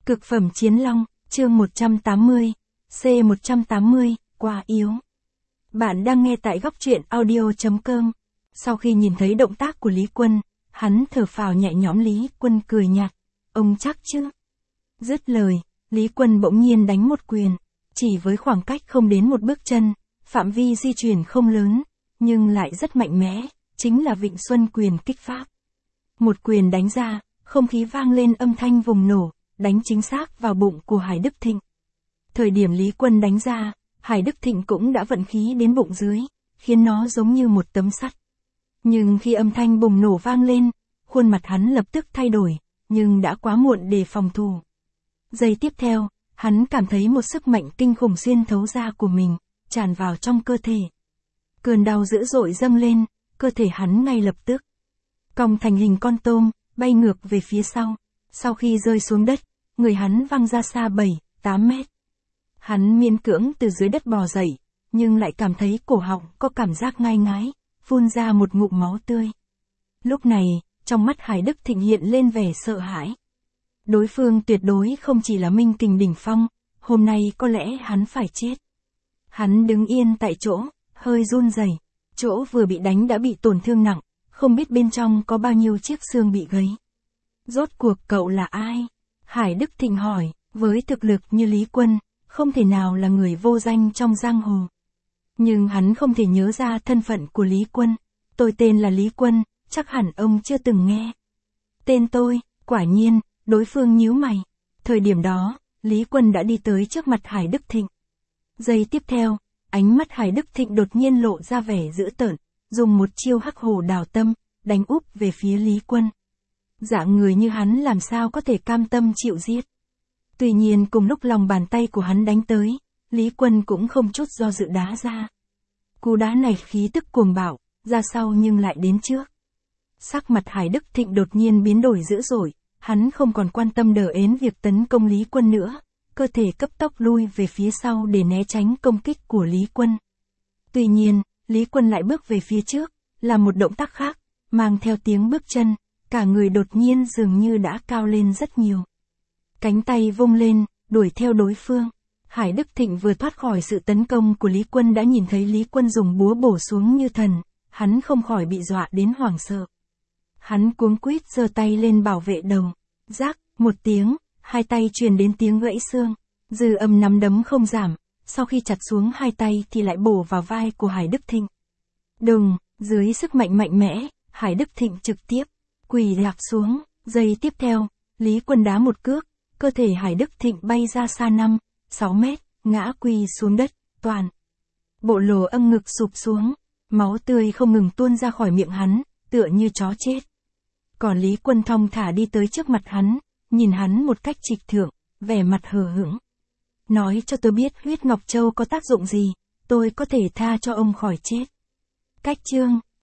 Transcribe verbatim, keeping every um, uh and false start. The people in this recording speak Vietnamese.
Cực phẩm chiến long, chương một trăm tám mươi, C một trăm tám mươi, quá yếu. Bạn đang nghe tại góc truyện audio chấm com. Sau khi nhìn thấy động tác của Lý Quân, hắn thở phào nhẹ nhõm. Lý Quân cười nhạt. Ông chắc chứ? Dứt lời, Lý Quân bỗng nhiên đánh một quyền. Chỉ với khoảng cách không đến một bước chân, phạm vi di chuyển không lớn, nhưng lại rất mạnh mẽ, chính là Vịnh Xuân quyền kích pháp. Một quyền đánh ra, không khí vang lên âm thanh vùng nổ, đánh chính xác vào bụng của Hải Đức Thịnh. Thời điểm Lý Quân đánh ra, Hải Đức Thịnh cũng đã vận khí đến bụng dưới, khiến nó giống như một tấm sắt. Nhưng khi âm thanh bùng nổ vang lên, khuôn mặt hắn lập tức thay đổi, nhưng đã quá muộn để phòng thủ. Giây tiếp theo, hắn cảm thấy một sức mạnh kinh khủng xuyên thấu da của mình, tràn vào trong cơ thể. Cơn đau dữ dội dâng lên, cơ thể hắn ngay lập tức cong thành hình con tôm, bay ngược về phía sau. Sau khi rơi xuống đất, người hắn văng ra xa bảy, tám mét. Hắn miễn cưỡng từ dưới đất bò dậy, nhưng lại cảm thấy cổ họng có cảm giác ngai ngái, phun ra một ngụm máu tươi. Lúc này, trong mắt Hải Đức Thịnh hiện lên vẻ sợ hãi. Đối phương tuyệt đối không chỉ là minh kình đỉnh phong, hôm nay có lẽ hắn phải chết. Hắn đứng yên tại chỗ, hơi run rẩy. Chỗ vừa bị đánh đã bị tổn thương nặng, không biết bên trong có bao nhiêu chiếc xương bị gãy. Rốt cuộc cậu là ai? Hải Đức Thịnh hỏi, với thực lực như Lý Quân, không thể nào là người vô danh trong giang hồ. Nhưng hắn không thể nhớ ra thân phận của Lý Quân. Tôi tên là Lý Quân, chắc hẳn ông chưa từng nghe. Tên tôi, quả nhiên, đối phương nhíu mày. Thời điểm đó, Lý Quân đã đi tới trước mặt Hải Đức Thịnh. Giây tiếp theo, ánh mắt Hải Đức Thịnh đột nhiên lộ ra vẻ dữ tợn, dùng một chiêu hắc hổ đào tâm, đánh úp về phía Lý Quân. Dạng người như hắn làm sao có thể cam tâm chịu giết. Tuy nhiên cùng lúc lòng bàn tay của hắn đánh tới, Lý Quân cũng không chút do dự đá ra. Cú đá này khí tức cuồng bạo, ra sau nhưng lại đến trước. Sắc mặt Hải Đức Thịnh đột nhiên biến đổi dữ dội, hắn không còn quan tâm đờ ến việc tấn công Lý Quân nữa, cơ thể cấp tốc lui về phía sau để né tránh công kích của Lý Quân. Tuy nhiên, Lý Quân lại bước về phía trước, làm một động tác khác, mang theo tiếng bước chân, cả người đột nhiên dường như đã cao lên rất nhiều. Cánh tay vung lên, đuổi theo đối phương. Hải Đức Thịnh vừa thoát khỏi sự tấn công của Lý Quân đã nhìn thấy Lý Quân dùng búa bổ xuống như thần, hắn không khỏi bị dọa đến hoảng sợ. Hắn cuống quýt giơ tay lên bảo vệ đầu. Rác, một tiếng, hai tay truyền đến tiếng gãy xương. Dư âm nắm đấm không giảm, sau khi chặt xuống hai tay thì lại bổ vào vai của Hải Đức Thịnh. Đùng, dưới sức mạnh mạnh mẽ, Hải Đức Thịnh trực tiếp quỳ rạp xuống. Giây tiếp theo, Lý Quân đá một cước, cơ thể Hải Đức Thịnh bay ra xa năm, sáu mét, ngã quỳ xuống đất, toàn bộ lỗ âm ngực sụp xuống, máu tươi không ngừng tuôn ra khỏi miệng hắn, tựa như chó chết. Còn Lý Quân thong thả đi tới trước mặt hắn, nhìn hắn một cách trịch thượng, vẻ mặt hờ hững. Nói cho tôi biết huyết Ngọc Châu có tác dụng gì, tôi có thể tha cho ông khỏi chết. Cách chương